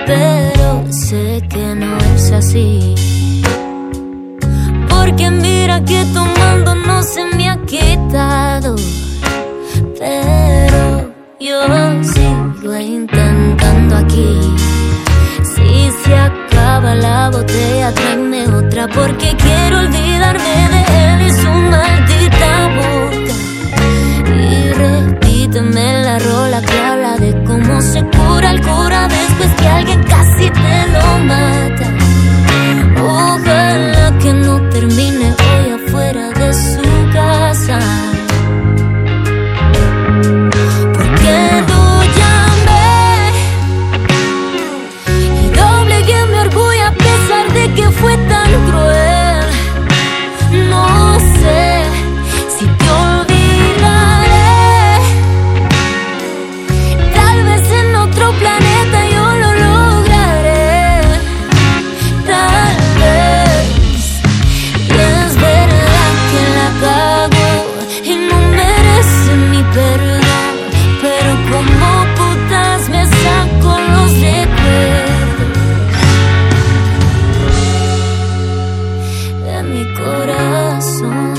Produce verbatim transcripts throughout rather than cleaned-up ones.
pero sé que no es así. Porque mira que tomando no se me ha quitado, pero yo sigo intentando aquí. Si se acaba la botella, tráeme otra, porque quiero olvidarme de él y su maldita boca. Y repíteme la rola que habla de cómo se cura el cura después que alguien casi te lo mata. Ojalá que no termine hoy afuera de su casa, porque lo llamé y doblegué mi orgullo a pesar de que fue tan cruel. No sé si te olvidaré, tal vez en otro planeta yo lo lograré, tal vez. Y es verdad que la cago y no merece mi perdón, pero como putas me saco los recuerdos de mi corazón.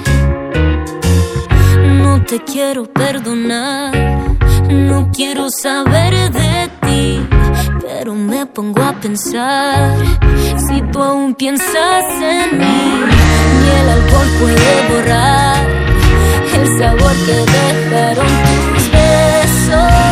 No te quiero perdonar, no quiero saber de ti, pero me pongo a pensar, si tú aún piensas en mí, ni el alcohol puede borrar el sabor que dejaron tus besos.